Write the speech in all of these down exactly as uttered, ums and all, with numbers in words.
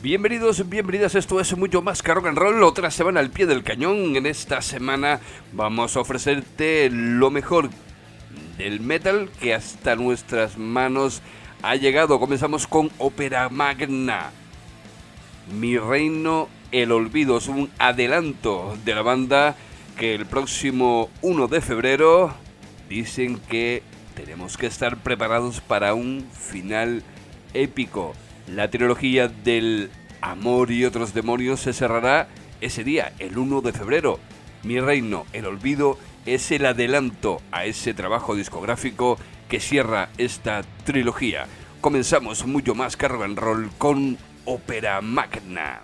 Bienvenidos, bienvenidas, esto es mucho más que rock and roll, otra semana al pie del cañón. En esta semana vamos a ofrecerte lo mejor del metal que hasta nuestras manos ha llegado. Comenzamos con Ópera Magna, Mi Reino, El Olvido. Es un adelanto de la banda que el próximo uno de febrero dicen que tenemos que estar preparados para un final épico. La trilogía del amor y otros demonios se cerrará ese día, el uno de febrero. Mi Reino, El Olvido es el adelanto a ese trabajo discográfico que cierra esta trilogía. Comenzamos mucho más que rock and roll con Ópera Magna.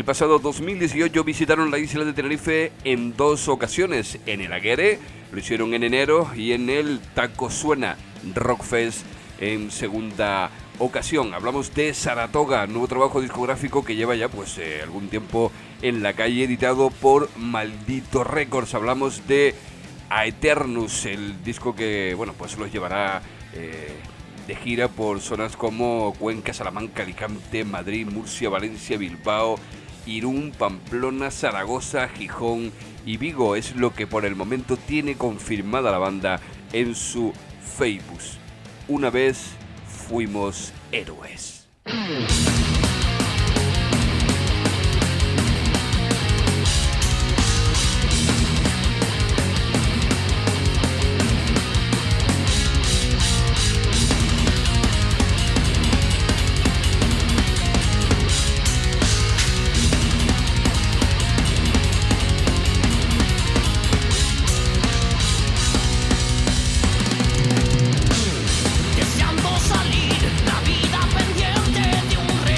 pasado dos mil dieciocho visitaron la isla de Tenerife en dos ocasiones, en el Aguere, lo hicieron en enero, y en el Taco Suena Rockfest en segunda ocasión. Hablamos de Saratoga, nuevo trabajo discográfico que lleva ya pues eh, algún tiempo en la calle, editado por Maldito Records. Hablamos de Aeternus, el disco que bueno pues los llevará eh, de gira por zonas como Cuenca, Salamanca, Alicante, Madrid, Murcia, Valencia, Bilbao, Irún, Pamplona, Zaragoza, Gijón y Vigo. Es lo que por el momento tiene confirmada la banda en su Facebook. Una vez fuimos héroes. Deseando salir, la vida pendiente de un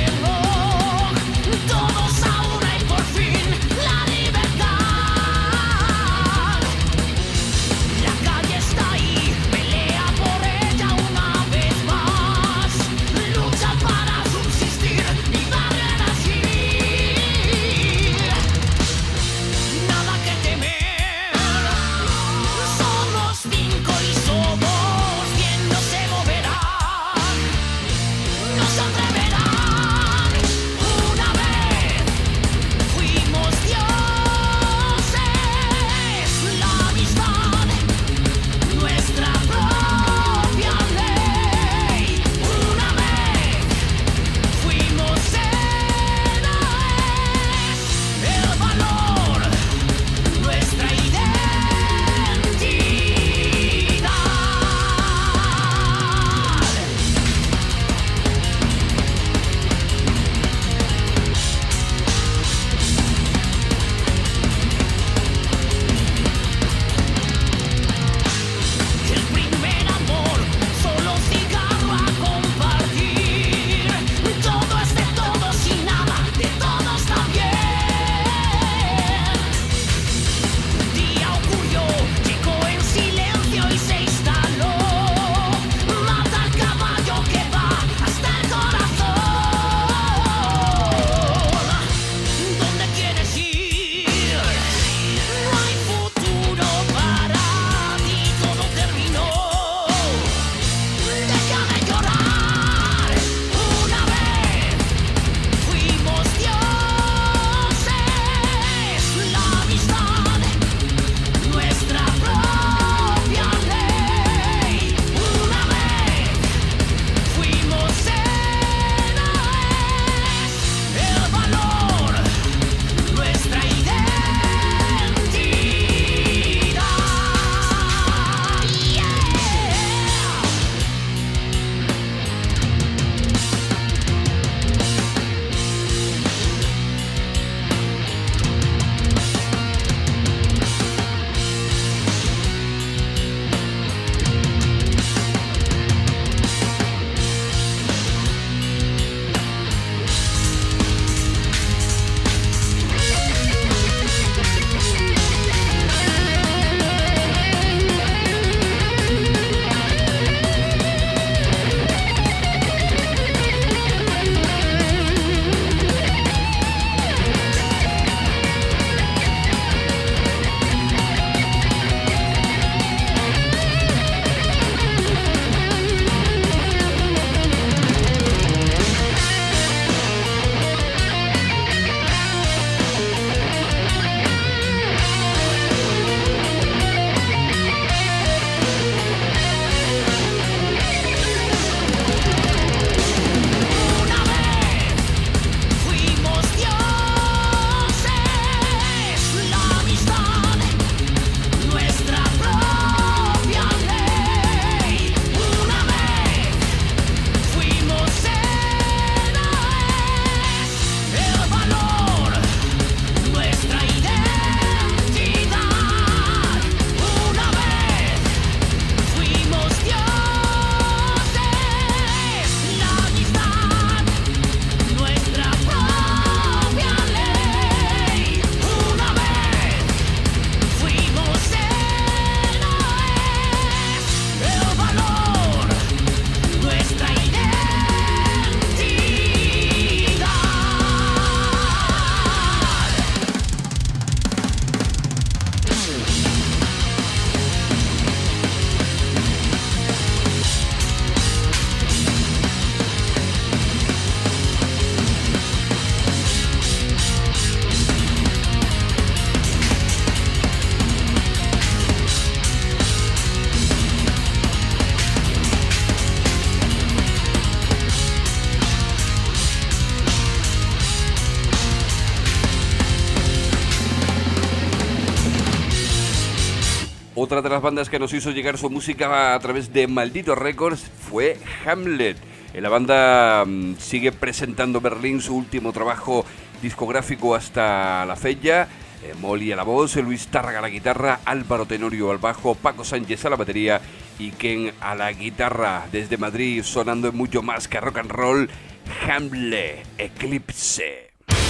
Otra de las bandas que nos hizo llegar su música a través de Maldito Records fue Hamlet. La banda um, sigue presentando Berlín, su último trabajo discográfico hasta la fecha. Eh, Molly a la voz, Luis Tárraga a la guitarra, Álvaro Tenorio al bajo, Paco Sánchez a la batería y Ken a la guitarra. Desde Madrid, sonando en mucho más que rock and roll, Hamlet, Eclipse.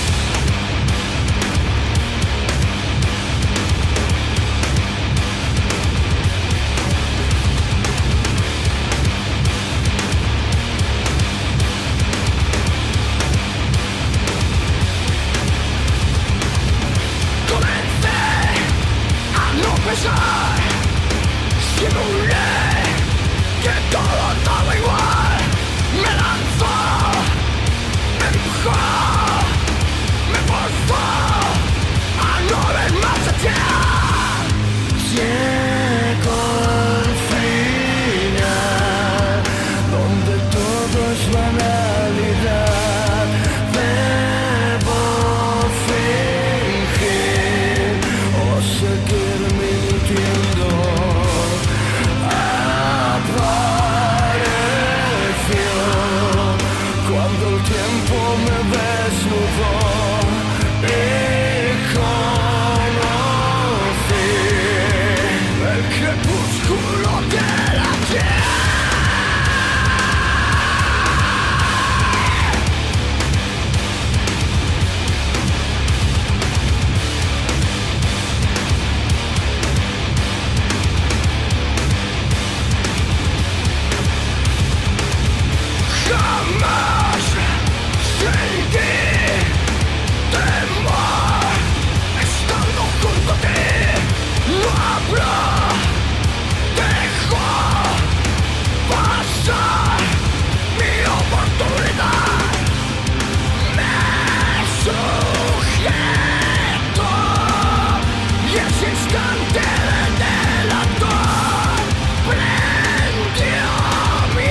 Simulé que todo estaba igual. Me lanzó, me empujó, me forzó a no ver más allá. Llegó al final, donde todo es banalidad. Debo fingir o seguir mintiendo. Cuando el tiempo me desnudó y conocí el crepúsculo de la tierra. Jamás sentí temor estando junto a ti. No habrá dejado pasar mi oportunidad. Me sujeto y ese instante de delator prendió mi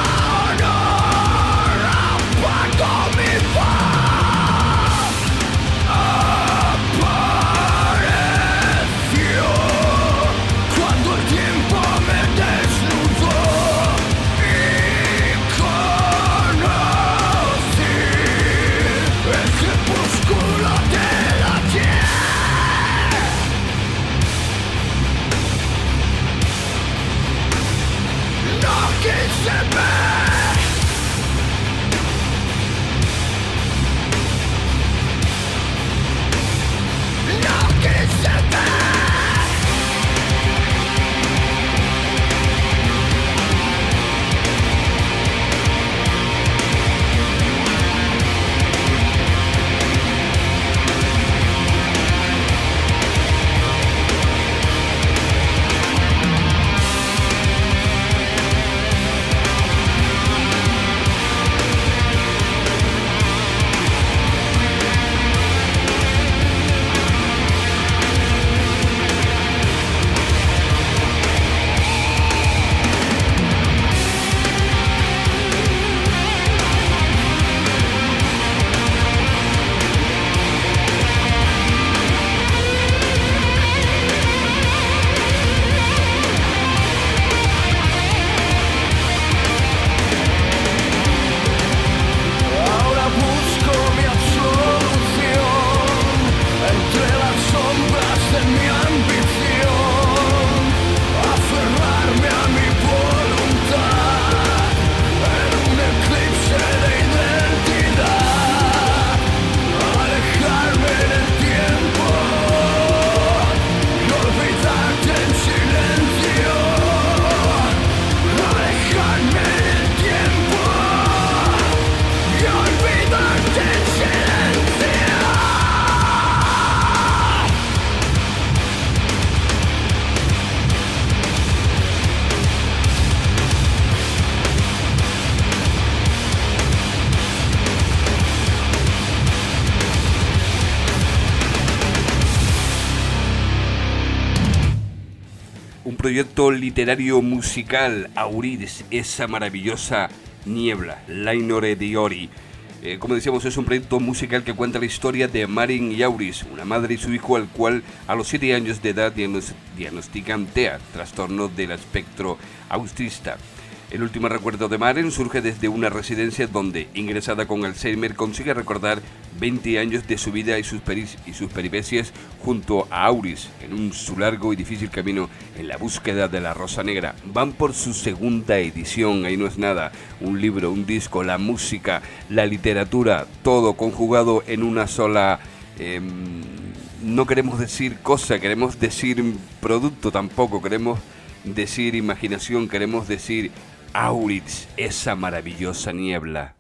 proyecto literario musical, Auriris, esa maravillosa niebla, Lainore Diori. Eh, como decíamos, es un proyecto musical que cuenta la historia de Marin y Auris, una madre y su hijo al cual a los siete años de edad diagnos- diagnostican T E A, trastorno del espectro autista. El último recuerdo de Maren surge desde una residencia donde, ingresada con Alzheimer, consigue recordar veinte años de su vida y sus, peris- y sus peripecias junto a Auris en un, su largo y difícil camino en la búsqueda de la Rosa Negra. Van por su segunda edición, ahí no es nada, un libro, un disco, la música, la literatura, todo conjugado en una sola... Eh, no queremos decir cosa, queremos decir producto tampoco, queremos decir imaginación, queremos decir... Auris, esa maravillosa niebla.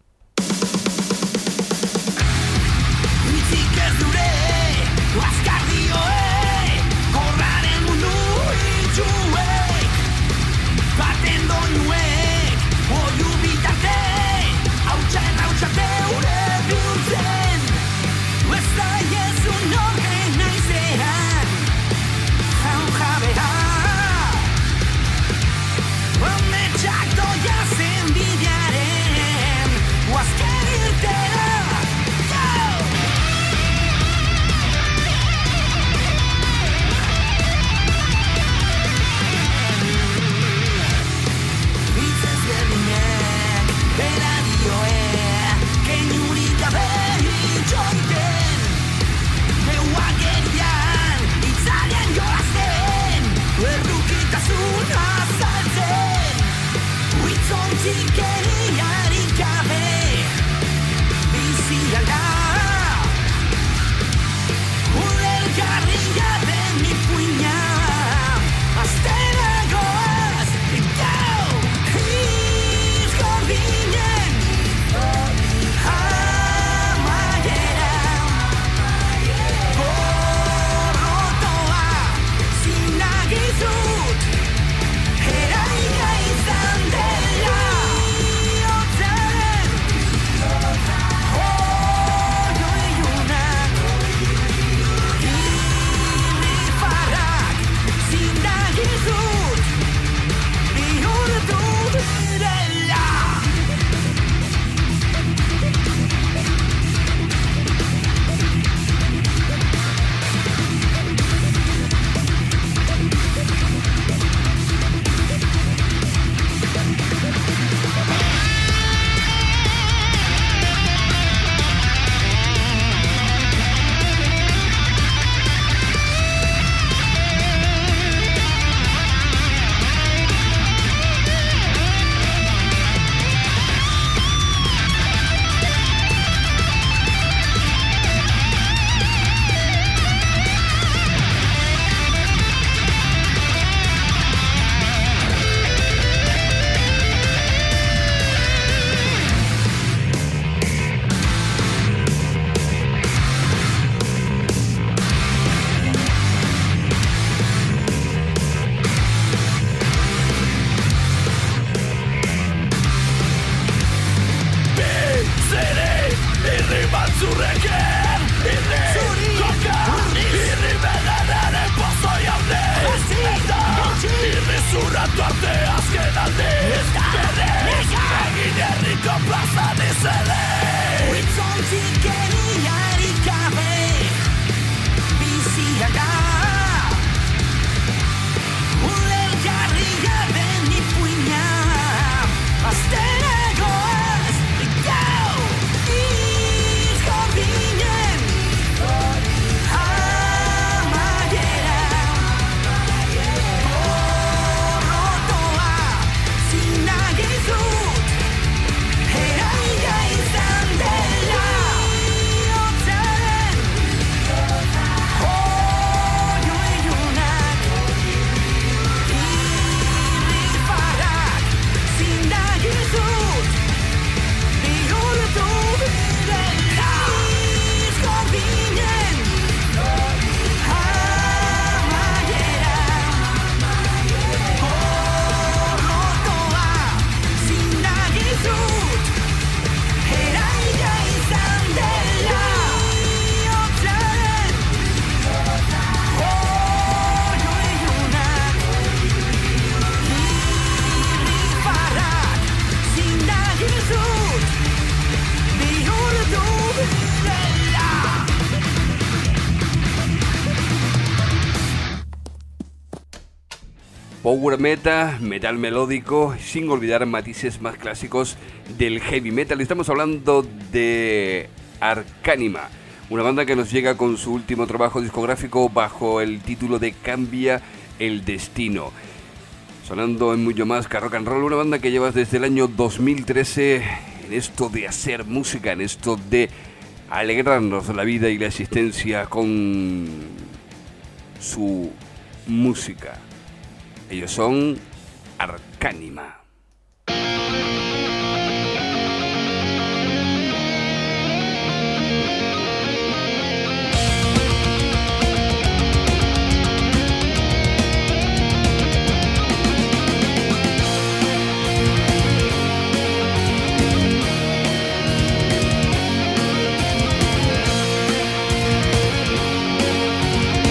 power metal, metal melódico, sin olvidar matices más clásicos del heavy metal. Estamos hablando de Arcanima, una banda que nos llega con su último trabajo discográfico bajo el título de Cambia el Destino. Sonando en mucho más que rock and roll, una banda que llevas desde el año dos mil trece en esto de hacer música, en esto de alegrarnos la vida y la existencia con su música. Ellos son Arcanima.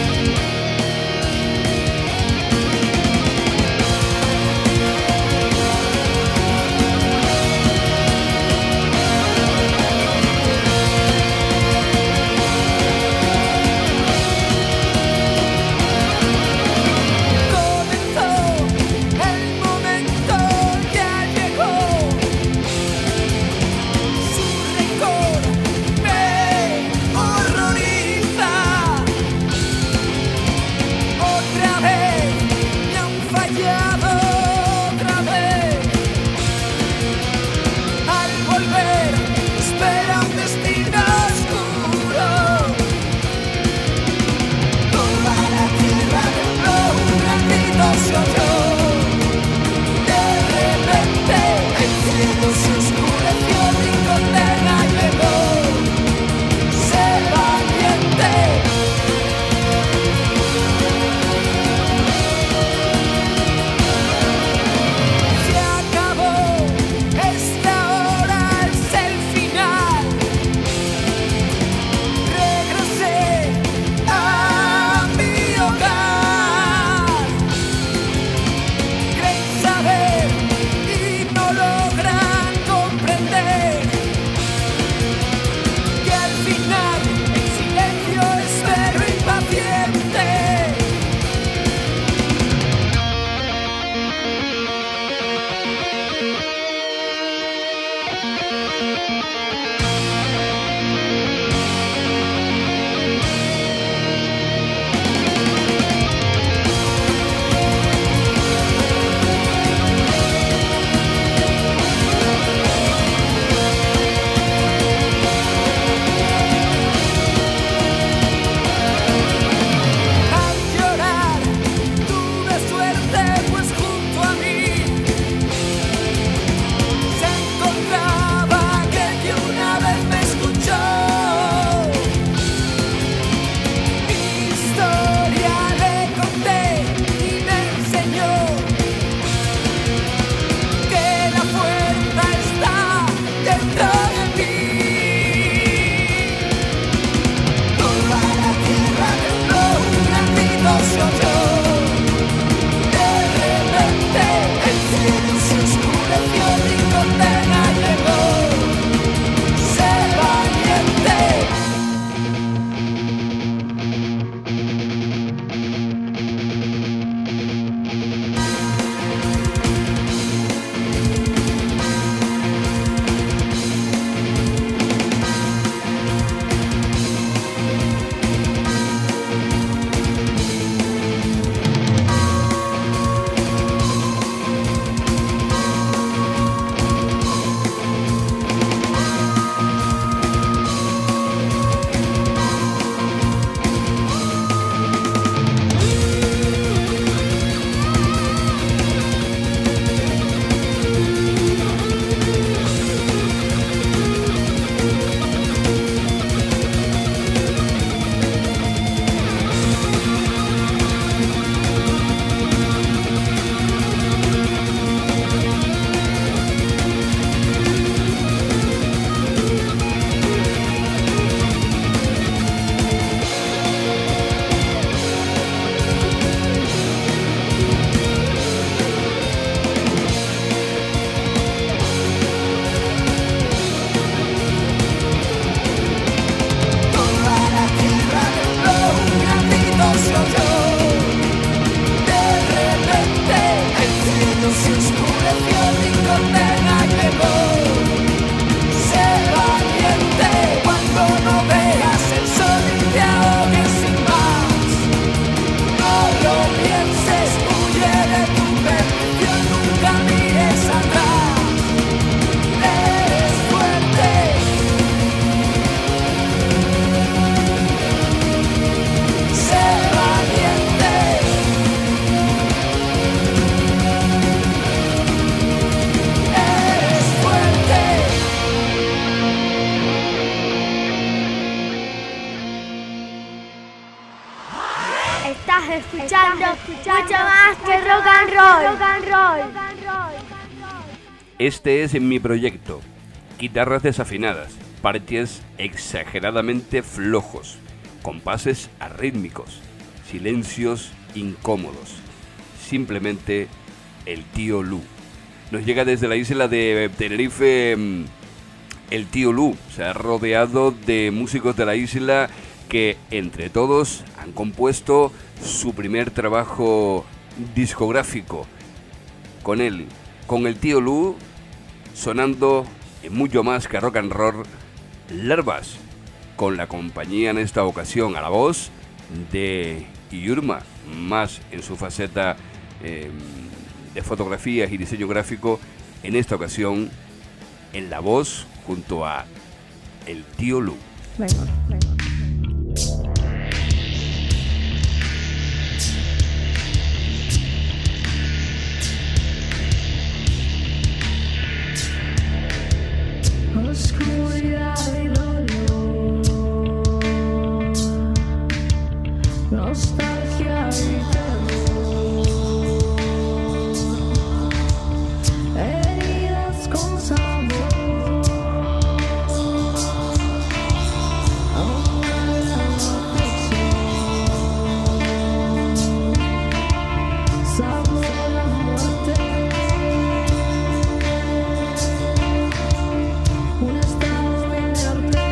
Arcanima. Estás escuchando mucho más que rock and roll. Rock and roll. Este es mi proyecto. Guitarras desafinadas, parches exageradamente flojos, compases arrítmicos, silencios incómodos. Simplemente el tío Lu. Nos llega desde la isla de Tenerife. El tío Lu se ha rodeado de músicos de la isla que entre todos han compuesto su primer trabajo discográfico. Con él, con el tío Lu, sonando en mucho más que rock and roll, Larvas, con la compañía en esta ocasión a la voz de Yurma, más en su faceta eh, de fotografías y diseño gráfico, en esta ocasión en la voz junto a el tío Lu. Venga, venga. Oscuridad y dolor, nostalgia y terror, heridas con sabor, ahora la aflicción, sabor de la muerte. Un estado inerte.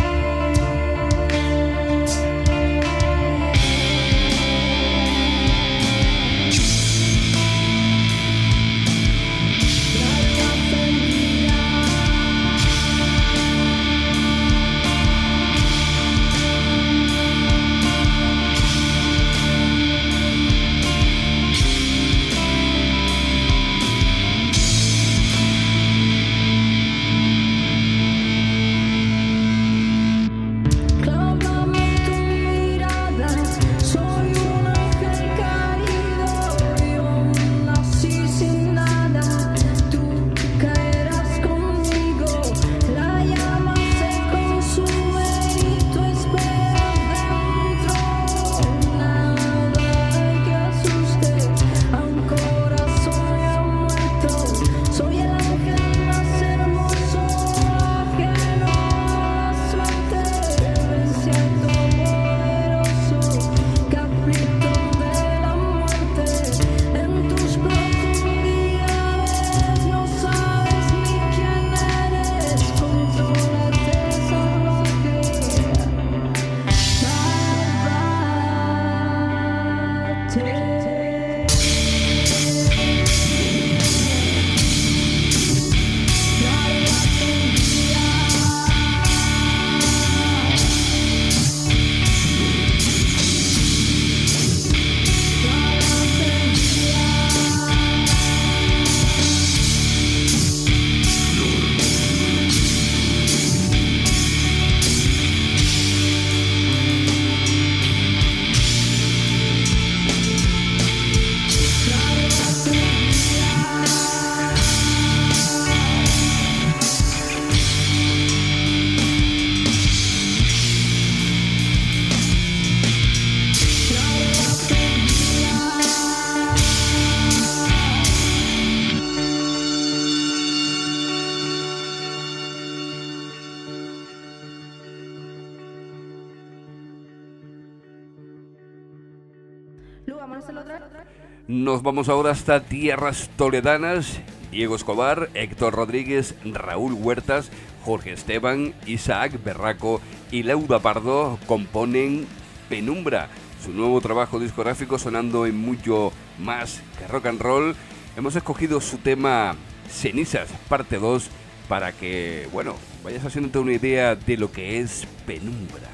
Lu, vámonos a la otra. Nos vamos ahora hasta tierras toledanas. Diego Escobar, Héctor Rodríguez, Raúl Huertas, Jorge Esteban, Isaac Berraco y Leuda Pardo componen Penumbra, su nuevo trabajo discográfico, sonando en mucho más que rock and roll. Hemos escogido su tema Cenizas, parte dos, para que, bueno, vayas haciéndote una idea de lo que es Penumbra.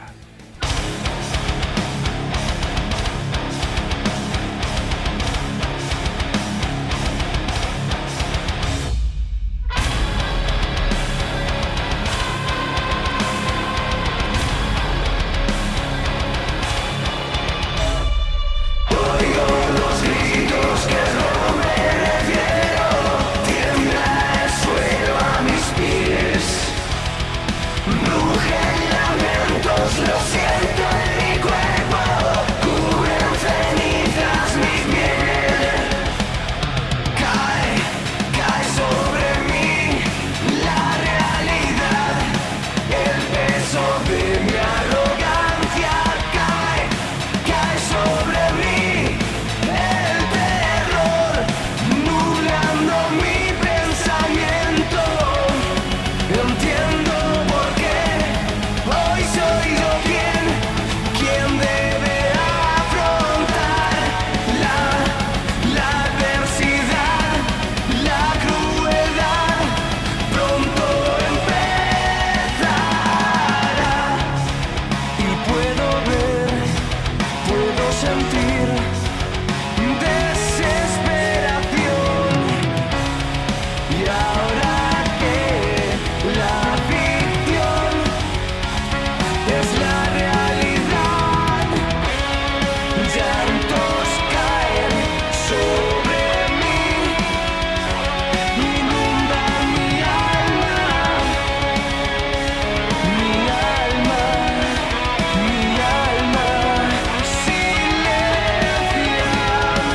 Rugen lamentos. sentir desesperación. Y ahora que la ficción es la realidad, llantos caen sobre mí, inundan mi alma, mi alma, mi alma, silencian.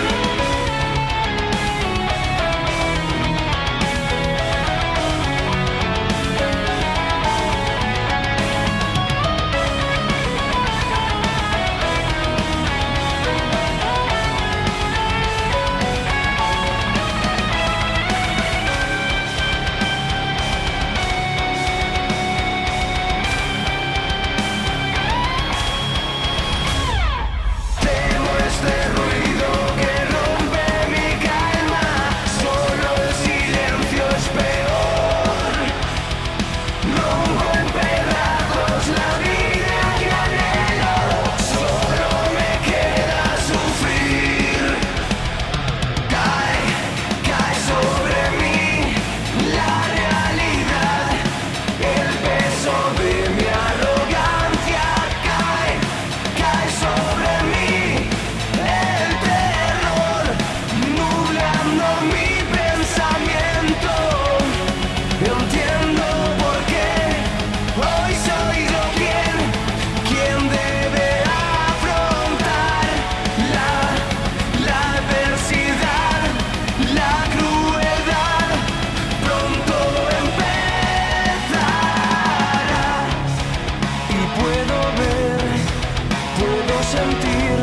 Temo este ruido que rompe mi calma, solo el silencio es peor. Rompo en pedazos la vida que anhelo, solo me queda sufrir. Cae, cae sobre mí la realidad, el peso de mi arrogancia cae, cae sobre mí, el terror nublando mi pensamiento. Entiendo por qué hoy soy yo quien, quien debe afrontar la, la adversidad, la crueldad. Pronto empezará y puedo ver, puedo sentir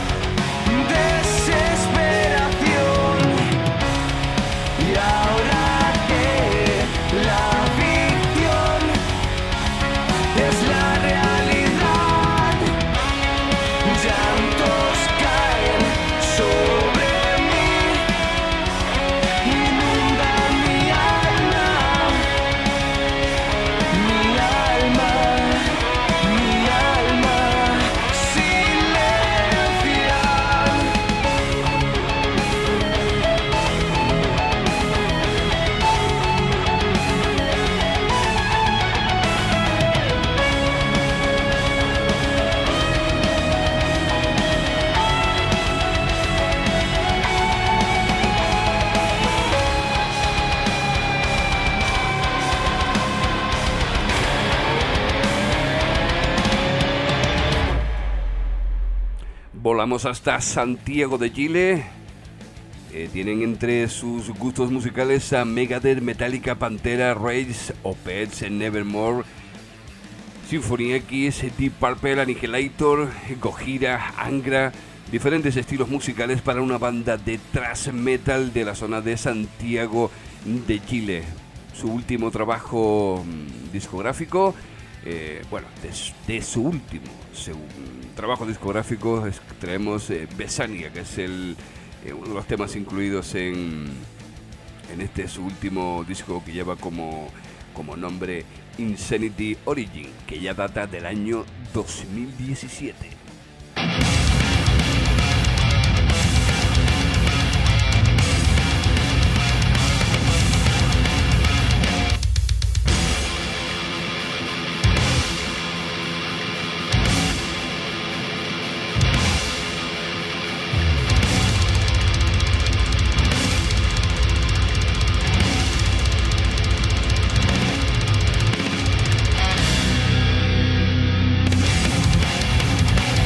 desesperación. Y ahora que la ficción es la realidad, llantos caen sobre mí, inundan mi alma, mi alma, mi alma, silencian. Volamos hasta Santiago de Chile. Eh, tienen entre sus gustos musicales a Megadeth, Metallica, Pantera, Rage, Opeth, Nevermore, Symphony X, Deep Purple, Annihilator, Gojira, Angra. Diferentes estilos musicales para una banda de thrash metal de la zona de Santiago de Chile. Su último trabajo mm, discográfico, eh, bueno, de, de su último su, trabajo discográfico es, traemos eh, Besania, que es el, eh, uno de los temas incluidos en, en este su último disco que lleva como, como nombre Insanity Origin, que ya data del año dos mil diecisiete. Thank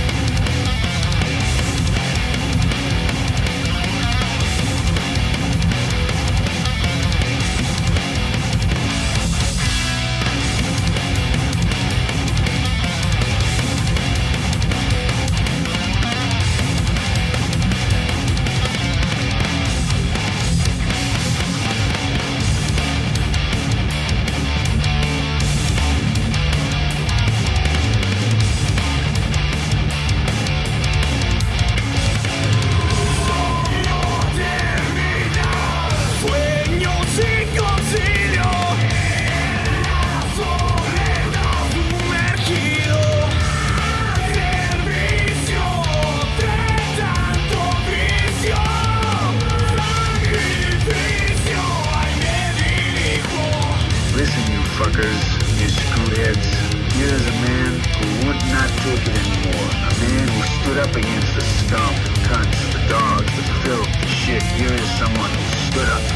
needed is a man who would not take it anymore. A man who stood up against the scum, the cunts, the dogs, the filth, the shit. Here is someone who stood up.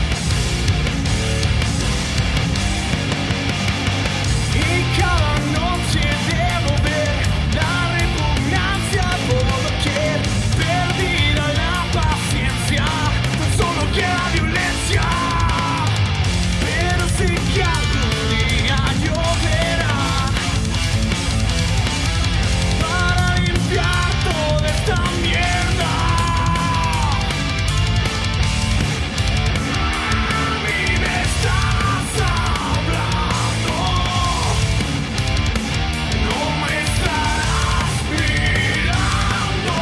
Y cada noche debo ver la repugnancia por doquier, perdida la paciencia, tan solo queda violencia. Pero sé que algún día lloverá para limpiar toda esta mierda. A mí me estás hablando, no me estarás mirando.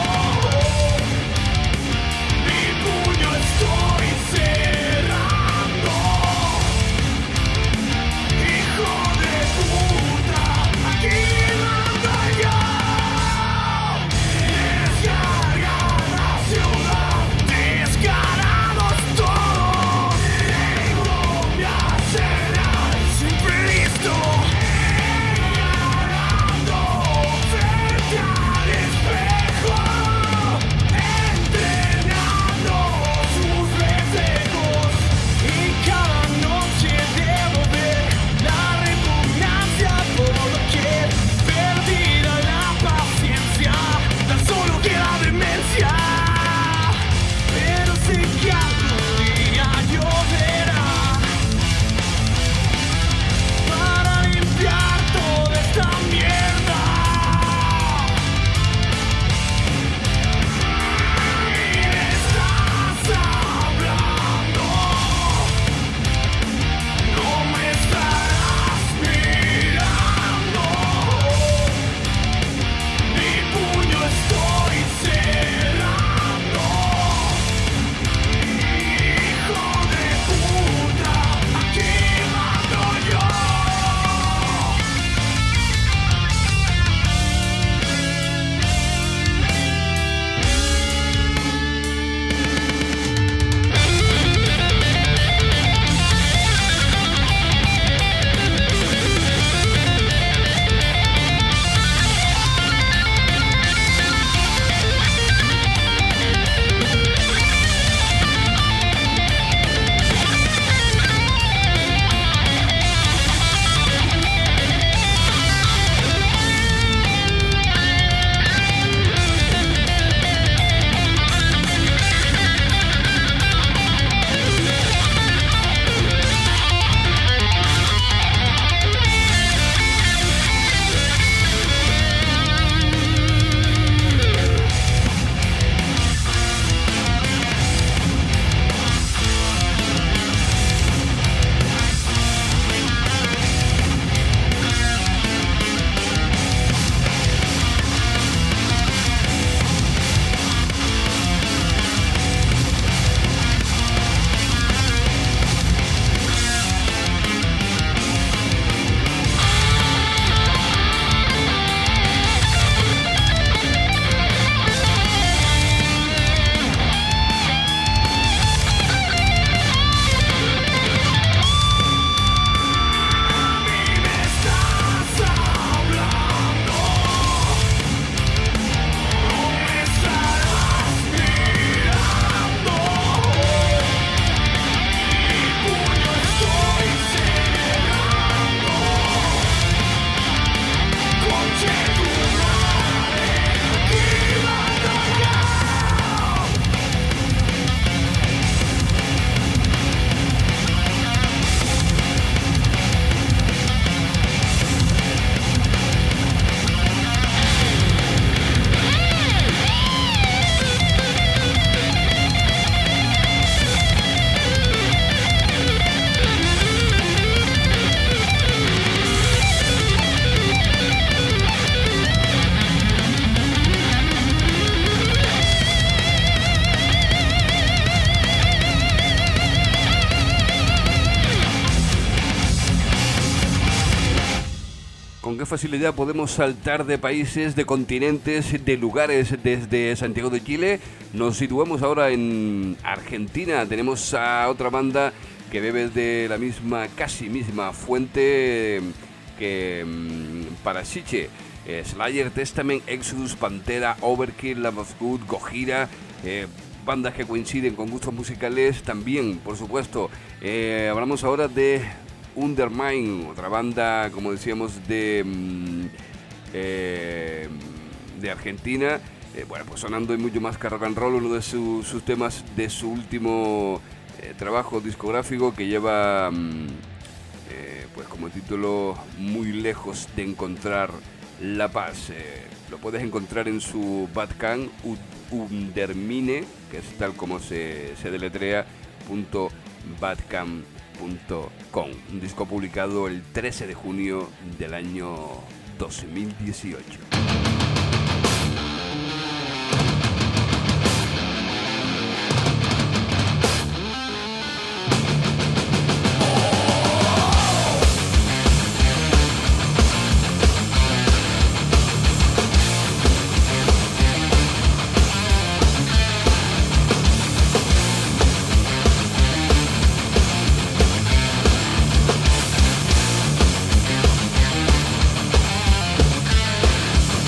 Mi puño estoy cerrando. Hijo de puta, aquí mando yo. Descarga la ciudad, descarados todos. Tengo mi arsenal siempre listo. Hablando frente al espejo, entrenando sus reflejos. Y cada noche debo ver la repugnancia por doquier, perdida la paciencia, tan solo queda demencia. Pero sé que algún día lloverá para limpiar toda esta mierda. Y me estás hablando, no me estarás mirando. Mi puño estoy cerrando. Hijo de puta, aquí mando yo. con qué facilidad podemos saltar de países, de continentes, de lugares desde Santiago de Chile. Nos situamos ahora en Argentina. Tenemos a otra banda que bebe de la misma, casi misma fuente que Parasiche, eh, Slayer, Testament, Exodus, Pantera, Overkill, Lamb of God, Gojira, eh, bandas que coinciden con gustos musicales también, por supuesto. Eh, hablamos ahora de Undermine, otra banda, como decíamos, de, mm, eh, de Argentina. Eh, bueno, pues sonando en mucho más que rock and roll, uno de su, sus temas de su último eh, trabajo discográfico, que lleva mm, eh, pues como título Muy lejos de encontrar la paz. Eh, lo puedes encontrar en su Bandcamp, Undermine, que es tal como se, se deletrea, punto bandcamp punto com. Un disco publicado el trece de junio del año dos mil dieciocho. Thank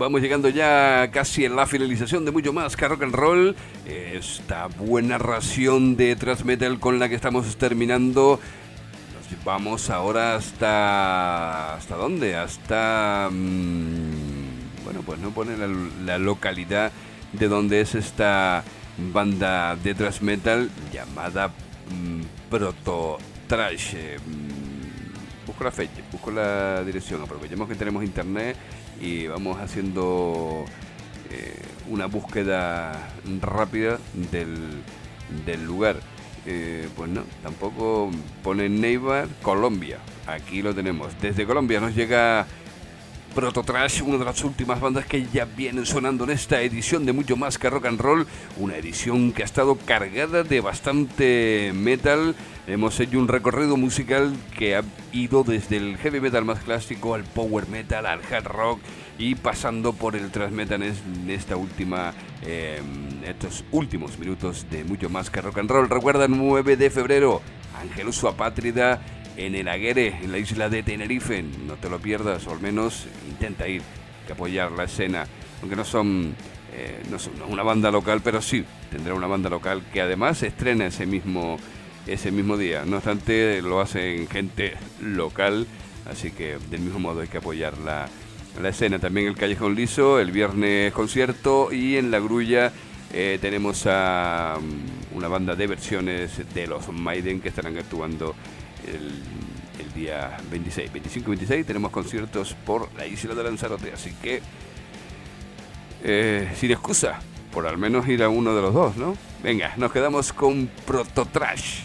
vamos llegando ya casi a la finalización de mucho más que rock and roll. Esta buena ración de thrash metal con la que estamos terminando. Nos vamos ahora hasta... ¿Hasta dónde? Hasta... Mmm, bueno, pues no pone la, la localidad de donde es esta banda de thrash metal llamada mmm, Proto Trash. Eh, busco la fecha, busco la dirección, aprovechemos que tenemos internet y vamos haciendo eh, una búsqueda rápida del, del lugar. Eh, pues no, tampoco pone Neiva, Colombia. Aquí lo tenemos. Desde Colombia nos llega Proto Trash, una de las últimas bandas que ya vienen sonando en esta edición de Mucho Más que Rock and Roll. Una edición que ha estado cargada de bastante metal. Hemos hecho un recorrido musical que ha ido desde el heavy metal más clásico al power metal, al hard rock y pasando por el thrash metal en esta última, eh, estos últimos minutos de Mucho Más que Rock and Roll. Recuerda, nueve de febrero, Angeluso Apátrida en el Aguere, en la isla de Tenerife. No te lo pierdas, o al menos intenta ir, que apoyar la escena, aunque no son, eh, no son una banda local, pero sí tendrá una banda local que además se estrena ese mismo ese mismo día. No obstante, lo hacen gente local, así que del mismo modo hay que apoyar la, la escena. También el Callejón Liso, el viernes concierto, y en La Grulla eh, tenemos a um, una banda de versiones de los Maiden que estarán actuando el, el día veintiséis, veinticinco y veintiséis. Tenemos conciertos por la isla de Lanzarote, así que eh, sin excusa por al menos ir a uno de los dos, ¿no? Venga, nos quedamos con Proto Trash.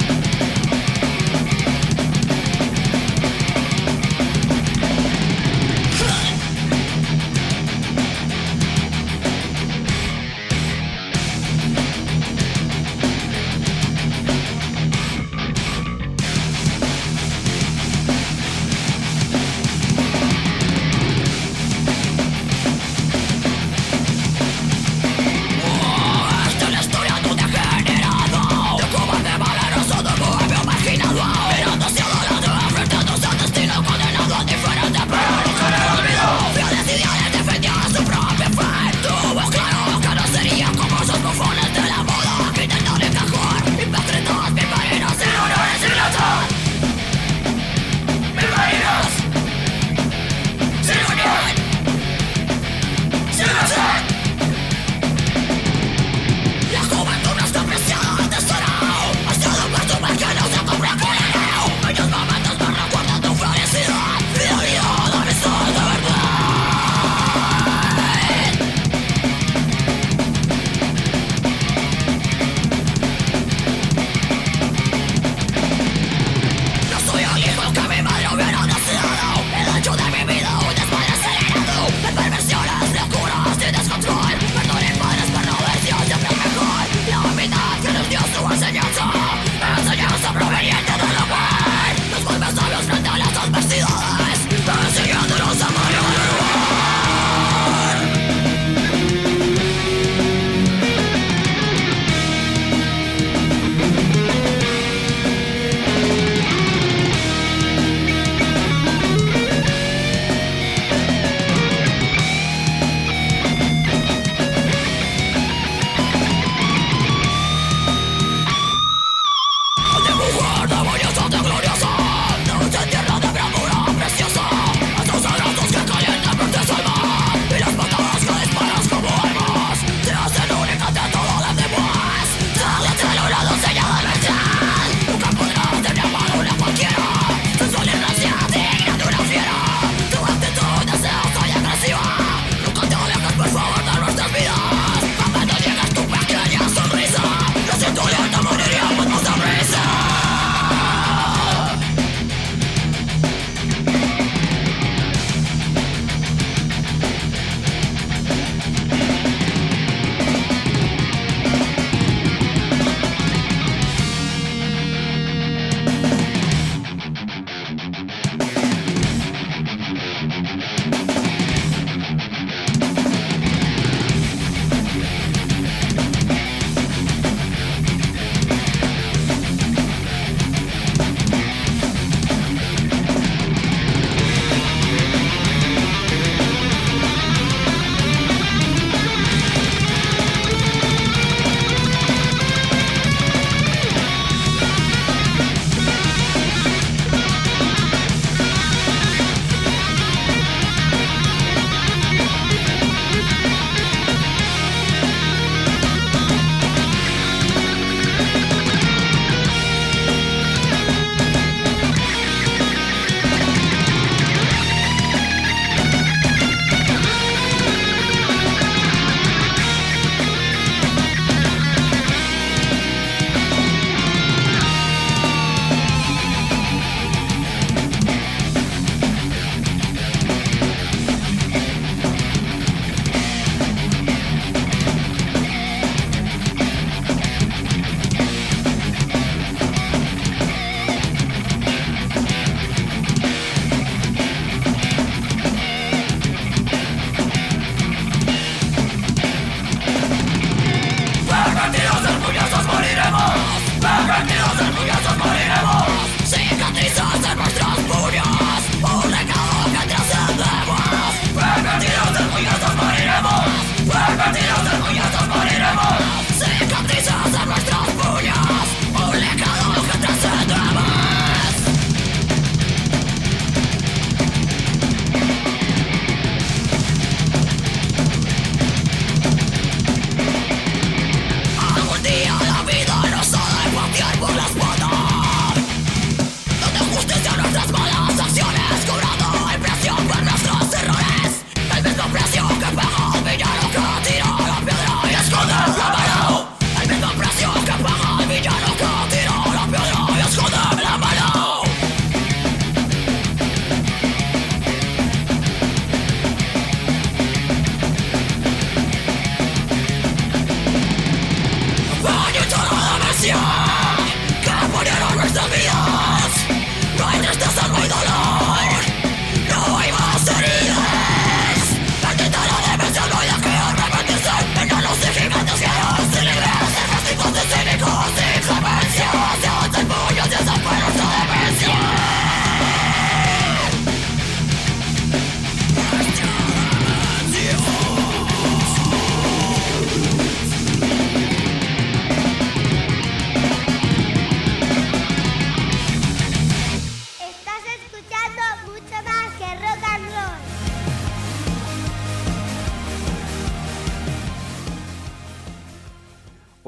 We'll be right back.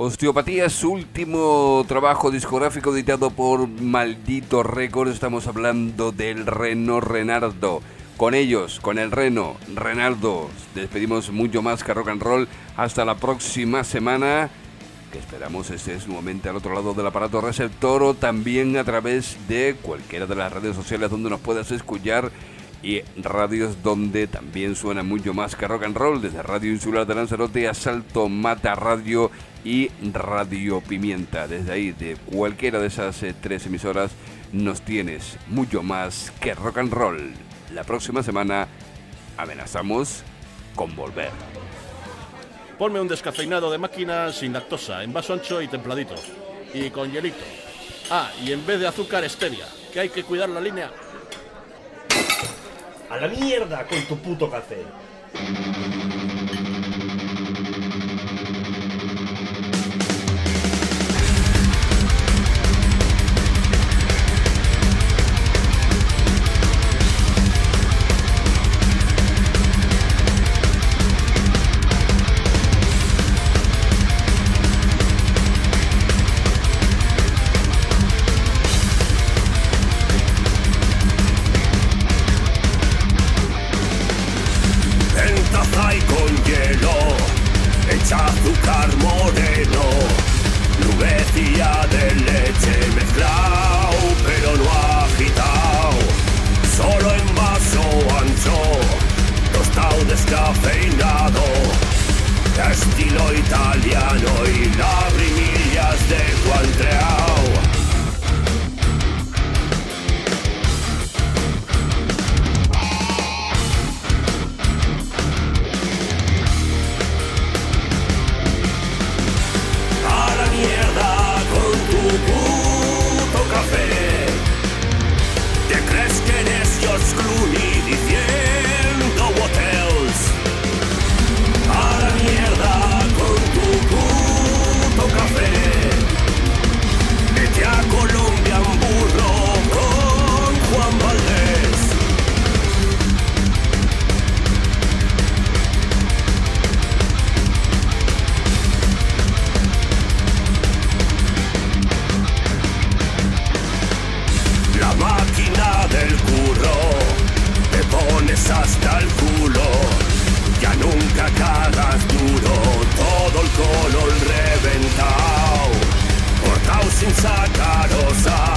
Osteopatía es su último trabajo discográfico editado por Maldito Records. Estamos hablando del Reno Renardo. Con ellos, con el Reno Renardo, despedimos mucho más que rock and roll. Hasta la próxima semana, que esperamos estés nuevamente al otro lado del aparato receptor o también a través de cualquiera de las redes sociales donde nos puedas escuchar y radios donde también suena mucho más que rock and roll, desde Radio Insular de Lanzarote a Salto Mata Radio y Radio Pimienta. Desde ahí, de cualquiera de esas eh, tres emisoras, nos tienes mucho más que rock and roll. La próxima semana amenazamos con volver. Ponme un descafeinado de máquina sin lactosa, en vaso ancho y templadito. Y con hielito. Ah, y en vez de azúcar, stevia, que hay que cuidar la línea. ¡A la mierda con tu puto café! Azúcar moreno, nubecilla de leche mezclado, pero no agitado, solo en vaso ancho, tostado descafeinado, estilo italiano y lagrimillas de guantreao. ¿Te crees que eres George Clooney diciendo what else? A la mierda con tu puto café. Vete a Colombia en burro con Juan Valdés. La máquina del curro, te pones hasta el culo, ya nunca cagas duro, todo el color reventado, cortado sin sacar osa.